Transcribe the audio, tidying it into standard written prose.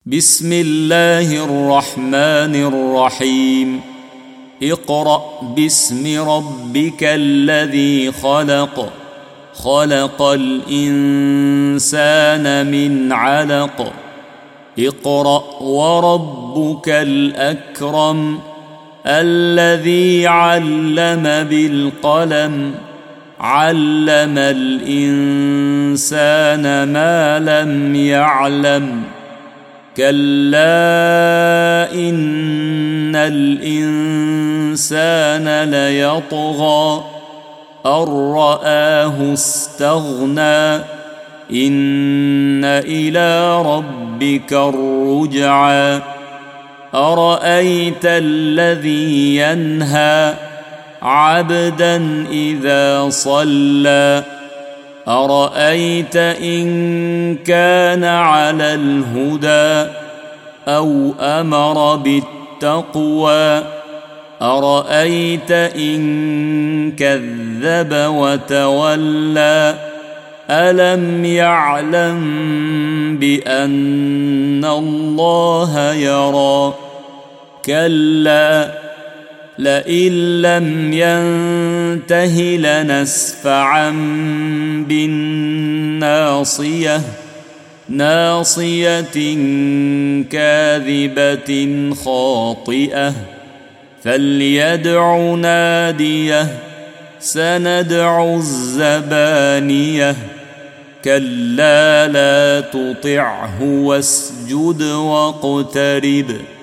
بسم الله الرحمن الرحيم اقرأ باسم ربك الذي خلق خلق الإنسان من علق اقرأ وربك الأكرم الذي علم بالقلم علم الإنسان ما لم يعلم كلا إن الإنسان ليطغى أن رآه استغنى إن إلى ربك الرجعى أرأيت الذي ينهى عبدا إذا صلى أرأيت إن كان على الهدى أو أمر بالتقوى أرأيت إن كذب وتولى ألم يعلم بأن الله يرى كلا لئن لم ينته لنسفعا بالناصية ناصية كاذبة خاطئة فليدع ناديه سندع الزبانية كلا لا تطعه واسجد واقترب